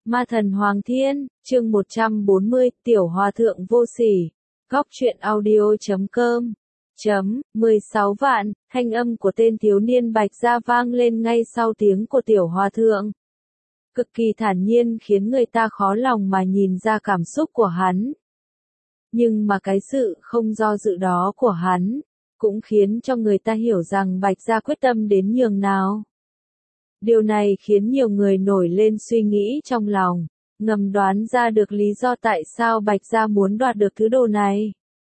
Ma thần Hoàng Thiên, chương 140, Tiểu Hòa Thượng Vô Sỉ. Góc truyện audio.com 16 vạn, thanh âm của tên thiếu niên Bạch Gia vang lên ngay sau tiếng của Tiểu Hòa Thượng. Cực kỳ thản nhiên khiến người ta khó lòng mà nhìn ra cảm xúc của hắn. Nhưng mà cái sự không do dự đó của hắn, cũng khiến cho người ta hiểu rằng Bạch Gia quyết tâm đến nhường nào. Điều này khiến nhiều người nổi lên suy nghĩ trong lòng, ngầm đoán ra được lý do tại sao Bạch Gia muốn đoạt được thứ đồ này.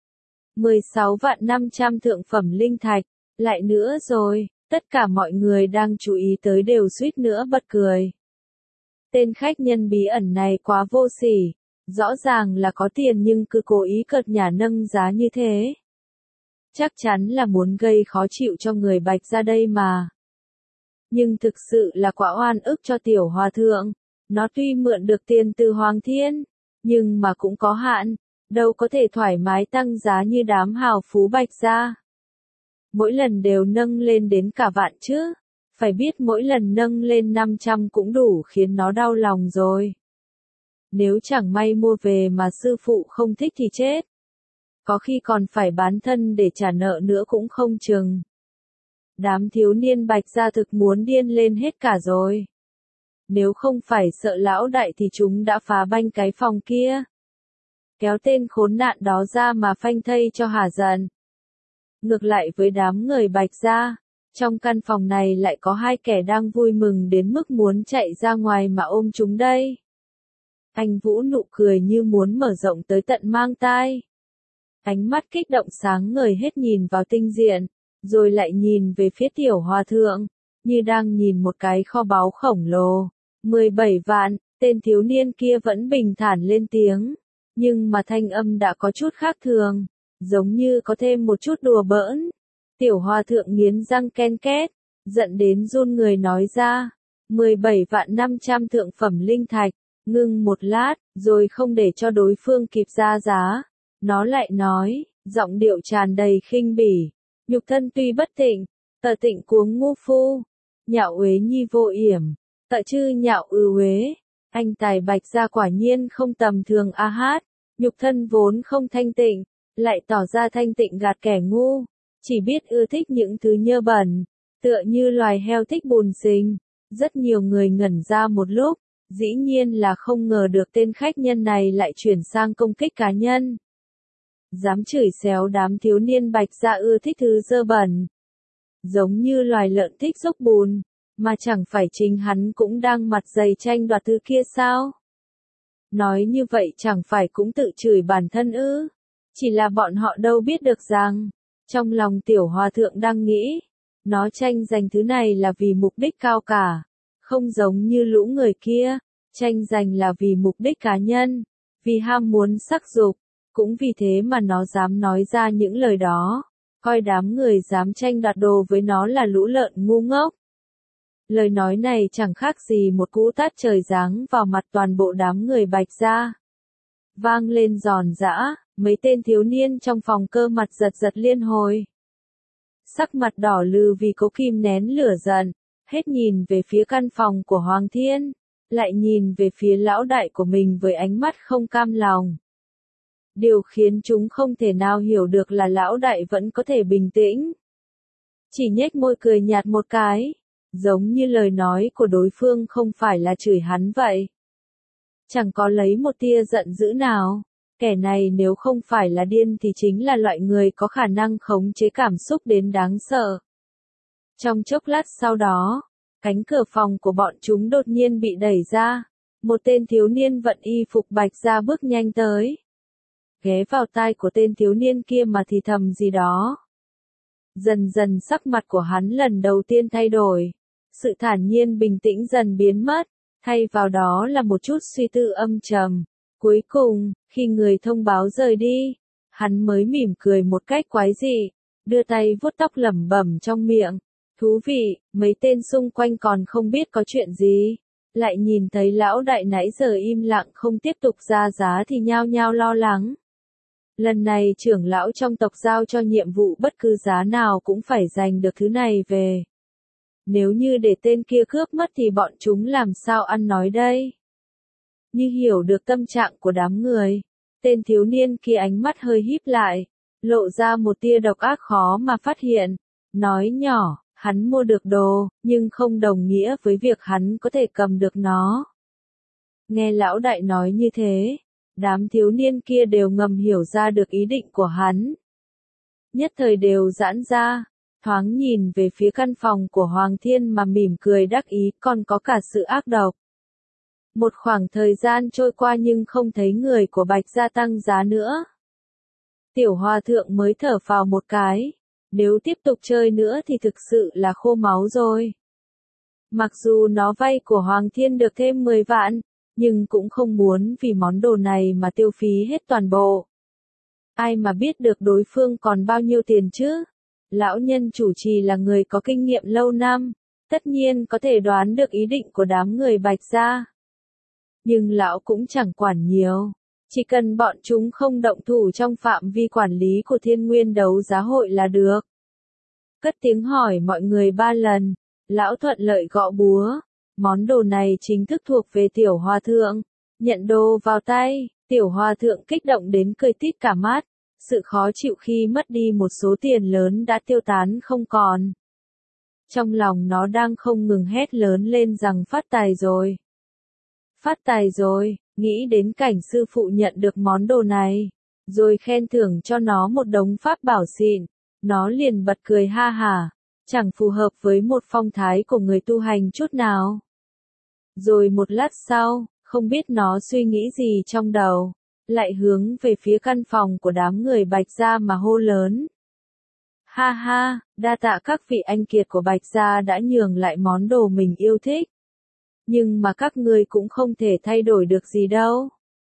16.500.000 thượng phẩm linh thạch, lại nữa rồi, tất cả mọi người đang chú ý tới đều suýt nữa bật cười. Tên khách nhân bí ẩn này quá vô sỉ, rõ ràng là có tiền nhưng cứ cố ý cợt nhả nâng giá như thế. Chắc chắn là muốn gây khó chịu cho người Bạch Gia đây mà. Nhưng thực sự là quá oan ức cho Tiểu Hòa Thượng. Nó tuy mượn được tiền từ Hoàng Thiên, nhưng mà cũng có hạn, đâu có thể thoải mái tăng giá như đám hào phú Bạch Gia. Mỗi lần đều nâng lên đến cả vạn chứ, phải biết mỗi lần nâng lên 500 cũng đủ khiến nó đau lòng rồi. Nếu chẳng may mua về mà sư phụ không thích thì chết. Có khi còn phải bán thân để trả nợ nữa cũng không chừng. Đám thiếu niên Bạch Gia thực muốn điên lên hết cả rồi. Nếu không phải sợ lão đại thì chúng đã phá banh cái phòng kia. Kéo tên khốn nạn đó ra mà phanh thây cho hả giận. Ngược lại với đám người Bạch Gia, trong căn phòng này lại có hai kẻ đang vui mừng đến mức muốn chạy ra ngoài mà ôm chúng đây. Anh Vũ nụ cười như muốn mở rộng tới tận mang tai. Ánh mắt kích động sáng ngời hết nhìn vào tinh diện, rồi lại nhìn về phía Tiểu Hòa Thượng, như đang nhìn một cái kho báu khổng lồ. 17 vạn, tên thiếu niên kia vẫn bình thản lên tiếng, nhưng mà thanh âm đã có chút khác thường, giống như có thêm một chút đùa bỡn. Tiểu Hòa Thượng nghiến răng ken két, giận đến run người nói ra, 17.500.000 thượng phẩm linh thạch, ngưng một lát, rồi không để cho đối phương kịp ra giá, nó lại nói, giọng điệu tràn đầy khinh bỉ, nhục thân tuy bất tịnh, tờ tịnh cuống ngu phu, nhạo uế nhi vô yểm. Tợ chư nhạo uế, anh tài Bạch Gia quả nhiên không tầm thường a hát, nhục thân vốn không thanh tịnh, lại tỏ ra thanh tịnh gạt kẻ ngu, chỉ biết ưa thích những thứ nhơ bẩn, tựa như loài heo thích bùn xình. Rất nhiều người ngẩn ra một lúc, dĩ nhiên là không ngờ được tên khách nhân này lại chuyển sang công kích cá nhân. Dám chửi xéo đám thiếu niên Bạch Gia ưa thích thứ dơ bẩn, giống như loài lợn thích dốc bùn. Mà chẳng phải chính hắn cũng đang mặt dày tranh đoạt thứ kia sao? Nói như vậy chẳng phải cũng tự chửi bản thân ư? Chỉ là bọn họ đâu biết được rằng, trong lòng Tiểu Hòa Thượng đang nghĩ, nó tranh giành thứ này là vì mục đích cao cả, không giống như lũ người kia, tranh giành là vì mục đích cá nhân, vì ham muốn sắc dục, cũng vì thế mà nó dám nói ra những lời đó, coi đám người dám tranh đoạt đồ với nó là lũ lợn ngu ngốc. Lời nói này chẳng khác gì một cú tát trời giáng vào mặt toàn bộ đám người Bạch Gia. Vang lên giòn giã, mấy tên thiếu niên trong phòng cơ mặt giật giật liên hồi. Sắc mặt đỏ lừ vì cố kìm nén lửa giận, hết nhìn về phía căn phòng của Hoàng Thiên, lại nhìn về phía lão đại của mình với ánh mắt không cam lòng. Điều khiến chúng không thể nào hiểu được là lão đại vẫn có thể bình tĩnh. Chỉ nhếch môi cười nhạt một cái. Giống như lời nói của đối phương không phải là chửi hắn vậy. Chẳng có lấy một tia giận dữ nào, kẻ này nếu không phải là điên thì chính là loại người có khả năng khống chế cảm xúc đến đáng sợ. Trong chốc lát sau đó, cánh cửa phòng của bọn chúng đột nhiên bị đẩy ra, một tên thiếu niên vận y phục Bạch Gia bước nhanh tới. Ghé vào tai của tên thiếu niên kia mà thì thầm gì đó. Dần dần sắc mặt của hắn lần đầu tiên thay đổi. Sự thản nhiên bình tĩnh dần biến mất, thay vào đó là một chút suy tư âm trầm. Cuối cùng, khi người thông báo rời đi, hắn mới mỉm cười một cách quái dị, đưa tay vuốt tóc lẩm bẩm trong miệng. Thú vị, mấy tên xung quanh còn không biết có chuyện gì. Lại nhìn thấy lão đại nãy giờ im lặng không tiếp tục ra giá thì nhao nhao lo lắng. Lần này trưởng lão trong tộc giao cho nhiệm vụ bất cứ giá nào cũng phải giành được thứ này về. Nếu như để tên kia cướp mất thì bọn chúng làm sao ăn nói đây? Như hiểu được tâm trạng của đám người, tên thiếu niên kia ánh mắt hơi híp lại, lộ ra một tia độc ác khó mà phát hiện, nói nhỏ, hắn mua được đồ, nhưng không đồng nghĩa với việc hắn có thể cầm được nó. Nghe lão đại nói như thế, đám thiếu niên kia đều ngầm hiểu ra được ý định của hắn. Nhất thời đều giãn ra, thoáng nhìn về phía căn phòng của Hoàng Thiên mà mỉm cười đắc ý, còn có cả sự ác độc. Một khoảng thời gian trôi qua nhưng không thấy người của Bạch gia tăng giá nữa. Tiểu Hòa thượng mới thở phào một cái, nếu tiếp tục chơi nữa thì thực sự là khô máu rồi. Mặc dù nó vay của Hoàng Thiên được thêm 10 vạn, nhưng cũng không muốn vì món đồ này mà tiêu phí hết toàn bộ. Ai mà biết được đối phương còn bao nhiêu tiền chứ? Lão nhân chủ trì là người có kinh nghiệm lâu năm, tất nhiên có thể đoán được ý định của đám người Bạch gia. Nhưng lão cũng chẳng quản nhiều, chỉ cần bọn chúng không động thủ trong phạm vi quản lý của Thiên Nguyên đấu giá hội là được. Cất tiếng hỏi mọi người 3 lần, lão thuận lợi gõ búa, món đồ này chính thức thuộc về Tiểu Hòa thượng, nhận đồ vào tay, Tiểu Hòa thượng kích động đến cười tít cả mắt, sự khó chịu khi mất đi một số tiền lớn đã tiêu tán không còn. Trong lòng nó đang không ngừng hét lớn lên rằng phát tài rồi. Phát tài rồi, nghĩ đến cảnh sư phụ nhận được món đồ này, rồi khen thưởng cho nó một đống pháp bảo xịn, nó liền bật cười ha hả, chẳng phù hợp với một phong thái của người tu hành chút nào. Rồi một lát sau, không biết nó suy nghĩ gì trong đầu, lại hướng về phía căn phòng của đám người Bạch gia mà hô lớn. Ha ha, đa tạ các vị anh kiệt của Bạch gia đã nhường lại món đồ mình yêu thích. Nhưng mà các ngươi cũng không thể thay đổi được gì đâu.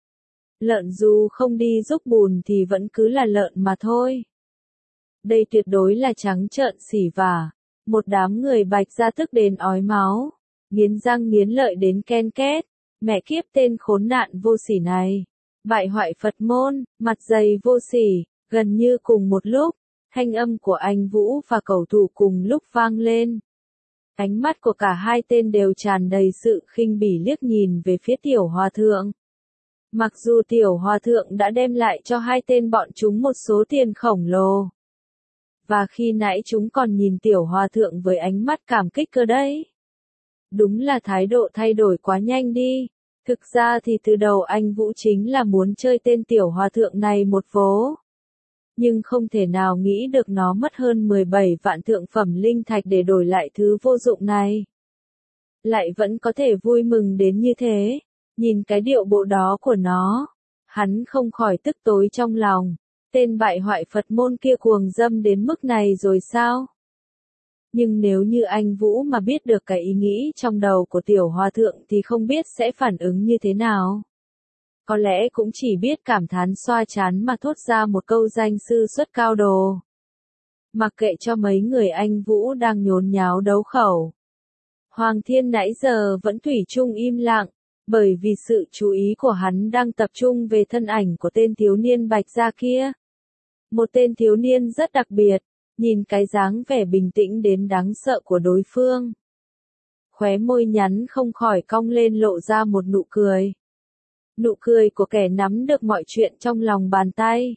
Lợn dù không đi giúp bùn thì vẫn cứ là lợn mà thôi. Đây tuyệt đối là trắng trợn xỉ vả. Một đám người Bạch gia tức đến ói máu, nghiến răng nghiến lợi đến ken két. Mẹ kiếp tên khốn nạn vô sỉ này. Bại hoại Phật môn, mặt dày vô sỉ. Gần như cùng một lúc, thanh âm của anh Vũ và cầu thủ cùng lúc vang lên. Ánh mắt của cả hai tên đều tràn đầy sự khinh bỉ liếc nhìn về phía Tiểu Hòa thượng. Mặc dù Tiểu Hòa thượng đã đem lại cho hai tên bọn chúng một số tiền khổng lồ. Và khi nãy chúng còn nhìn Tiểu Hòa thượng với ánh mắt cảm kích cơ đấy. Đúng là thái độ thay đổi quá nhanh đi. Thực ra thì từ đầu anh Vũ chính là muốn chơi tên Tiểu Hòa thượng này một vố. Nhưng không thể nào nghĩ được nó mất hơn 17 vạn thượng phẩm linh thạch để đổi lại thứ vô dụng này. Lại vẫn có thể vui mừng đến như thế, nhìn cái điệu bộ đó của nó, hắn không khỏi tức tối trong lòng, tên bại hoại Phật môn kia cuồng dâm đến mức này rồi sao? Nhưng nếu như anh Vũ mà biết được cái ý nghĩ trong đầu của Tiểu Hòa thượng thì không biết sẽ phản ứng như thế nào. Có lẽ cũng chỉ biết cảm thán xoa chán mà thốt ra một câu danh sư xuất cao đồ. Mặc kệ cho mấy người anh Vũ đang nhốn nháo đấu khẩu. Hoàng Thiên nãy giờ vẫn thủy chung im lặng, bởi vì sự chú ý của hắn đang tập trung về thân ảnh của tên thiếu niên Bạch gia kia. Một tên thiếu niên rất đặc biệt, nhìn cái dáng vẻ bình tĩnh đến đáng sợ của đối phương. Khóe môi nhắn không khỏi cong lên lộ ra một nụ cười. Nụ cười của kẻ nắm được mọi chuyện trong lòng bàn tay.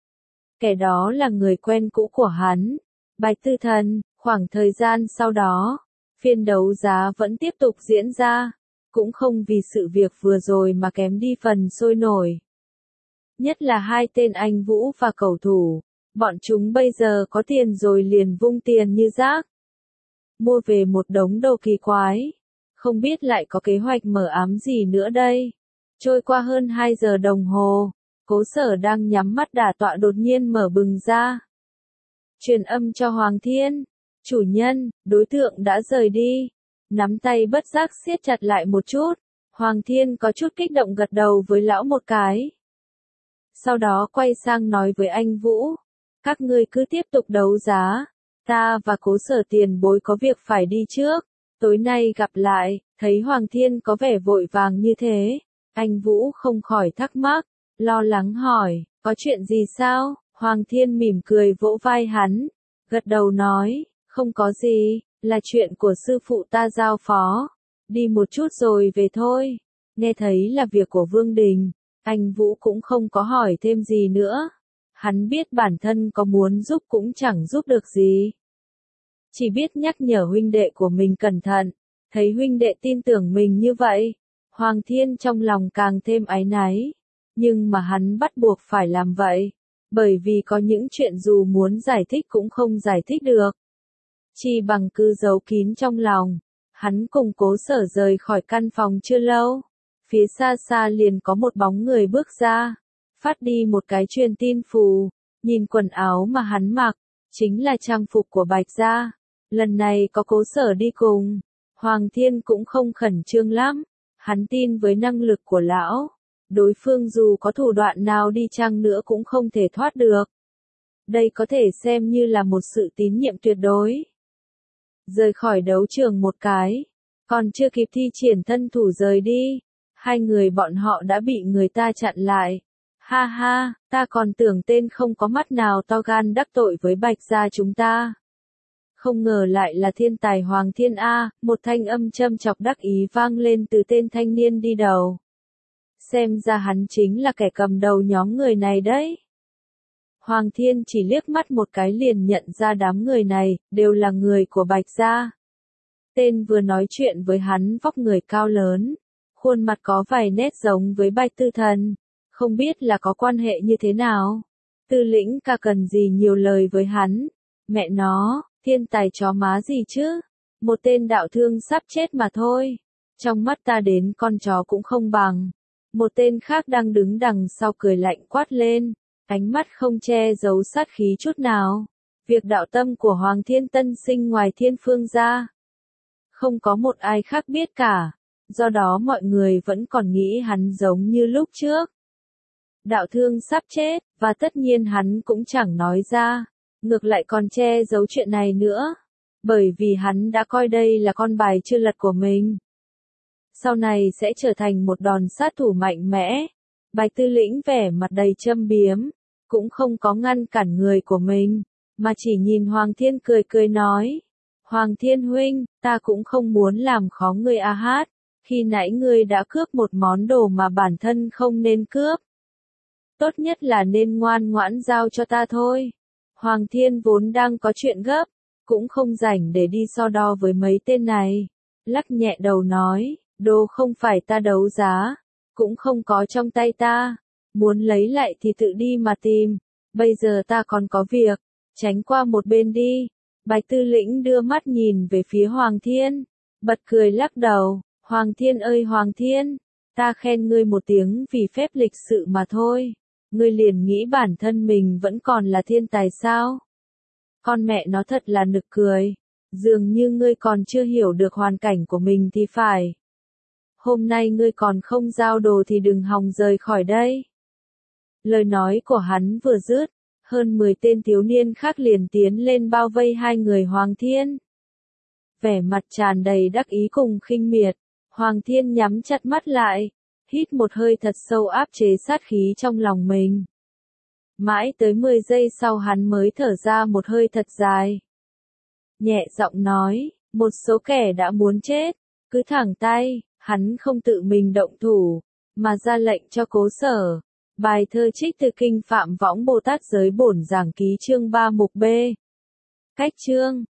Kẻ đó là người quen cũ của hắn, Bạch Tư Thần. Khoảng thời gian sau đó, phiên đấu giá vẫn tiếp tục diễn ra, cũng không vì sự việc vừa rồi mà kém đi phần sôi nổi. Nhất là hai tên anh Vũ và cầu thủ, bọn chúng bây giờ có tiền rồi liền vung tiền như rác. Mua về một đống đồ kỳ quái, không biết lại có kế hoạch mở ám gì nữa đây. Trôi qua hơn 2 giờ đồng hồ, Cố Sở đang nhắm mắt đả tọa đột nhiên mở bừng ra. Truyền âm cho Hoàng Thiên, chủ nhân, đối tượng đã rời đi. Nắm tay bất giác siết chặt lại một chút, Hoàng Thiên có chút kích động gật đầu với lão một cái. Sau đó quay sang nói với anh Vũ, các ngươi cứ tiếp tục đấu giá, ta và Cố Sở tiền bối có việc phải đi trước, tối nay gặp lại. Thấy Hoàng Thiên có vẻ vội vàng như thế, anh Vũ không khỏi thắc mắc, lo lắng hỏi, có chuyện gì sao? Hoàng Thiên mỉm cười vỗ vai hắn, gật đầu nói, không có gì, là chuyện của sư phụ ta giao phó, đi một chút rồi về thôi. Nghe thấy là việc của Vương Đình, anh Vũ cũng không có hỏi thêm gì nữa. Hắn biết bản thân có muốn giúp cũng chẳng giúp được gì. Chỉ biết nhắc nhở huynh đệ của mình cẩn thận. Thấy huynh đệ tin tưởng mình như vậy, Hoàng Thiên trong lòng càng thêm áy náy. Nhưng mà hắn bắt buộc phải làm vậy. Bởi vì có những chuyện dù muốn giải thích cũng không giải thích được. Chỉ bằng cứ giấu kín trong lòng. Hắn cùng Cố Sở rời khỏi căn phòng chưa lâu. Phía xa xa liền có một bóng người bước ra. Phát đi một cái truyền tin phù. Nhìn quần áo mà hắn mặc. Chính là trang phục của Bạch Gia. Lần này có Cố Sở đi cùng. Hoàng Thiên cũng không khẩn trương lắm. Hắn tin với năng lực của lão. Đối phương dù có thủ đoạn nào đi chăng nữa cũng không thể thoát được. Đây có thể xem như là một sự tín nhiệm tuyệt đối. Rời khỏi đấu trường một cái. Còn chưa kịp thi triển thân thủ rời đi. Hai người bọn họ đã bị người ta chặn lại. Ha ha, ta còn tưởng tên không có mắt nào to gan đắc tội với Bạch Gia chúng ta. Không ngờ lại là thiên tài Hoàng Thiên A, một thanh âm châm chọc đắc ý vang lên từ tên thanh niên đi đầu. Xem ra hắn chính là kẻ cầm đầu nhóm người này đấy. Hoàng Thiên chỉ liếc mắt một cái liền nhận ra đám người này, đều là người của Bạch Gia. Tên vừa nói chuyện với hắn vóc người cao lớn, khuôn mặt có vài nét giống với Bạch Tư Thần, không biết là có quan hệ như thế nào. Tư Lĩnh ca cần gì nhiều lời với hắn, mẹ nó, thiên tài chó má gì chứ, một tên đạo thương sắp chết mà thôi, trong mắt ta đến con chó cũng không bằng. Một tên khác đang đứng đằng sau cười lạnh quát lên, ánh mắt không che giấu sát khí chút nào. Việc đạo tâm của Hoàng Thiên tân sinh ngoài Thiên Phương ra, không có một ai khác biết cả, do đó mọi người vẫn còn nghĩ hắn giống như lúc trước. Đạo thương sắp chết, và tất nhiên hắn cũng chẳng nói ra, ngược lại còn che giấu chuyện này nữa, bởi vì hắn đã coi đây là con bài chưa lật của mình. Sau này sẽ trở thành một đòn sát thủ mạnh mẽ. Bạch Tư Lĩnh vẻ mặt đầy châm biếm, cũng không có ngăn cản người của mình, mà chỉ nhìn Hoàng Thiên cười cười nói. Hoàng Thiên huynh, ta cũng không muốn làm khó ngươi a hát, khi nãy ngươi đã cướp một món đồ mà bản thân không nên cướp. Tốt nhất là nên ngoan ngoãn giao cho ta thôi. Hoàng Thiên vốn đang có chuyện gấp, cũng không rảnh để đi so đo với mấy tên này. Lắc nhẹ đầu nói, đồ không phải ta đấu giá, cũng không có trong tay ta, muốn lấy lại thì tự đi mà tìm, bây giờ ta còn có việc, tránh qua một bên đi. Bạch Tư Lĩnh đưa mắt nhìn về phía Hoàng Thiên, bật cười lắc đầu, Hoàng Thiên ơi Hoàng Thiên, ta khen ngươi một tiếng vì phép lịch sự mà thôi, ngươi liền nghĩ bản thân mình vẫn còn là thiên tài sao? Con mẹ nó thật là nực cười, dường như ngươi còn chưa hiểu được hoàn cảnh của mình thì phải. Hôm nay ngươi còn không giao đồ thì đừng hòng rời khỏi đây. Lời nói của hắn vừa dứt, hơn 10 tên thiếu niên khác liền tiến lên bao vây hai người Hoàng Thiên. Vẻ mặt tràn đầy đắc ý cùng khinh miệt, Hoàng Thiên nhắm chặt mắt lại, hít một hơi thật sâu áp chế sát khí trong lòng mình. Mãi tới 10 giây sau hắn mới thở ra một hơi thật dài. Nhẹ giọng nói, một số kẻ đã muốn chết, cứ thẳng tay, hắn không tự mình động thủ, mà ra lệnh cho Cố Sở. Bài thơ trích từ kinh Phạm Võng Bồ Tát Giới Bổn Giảng Ký chương 3 mục B. Cách chương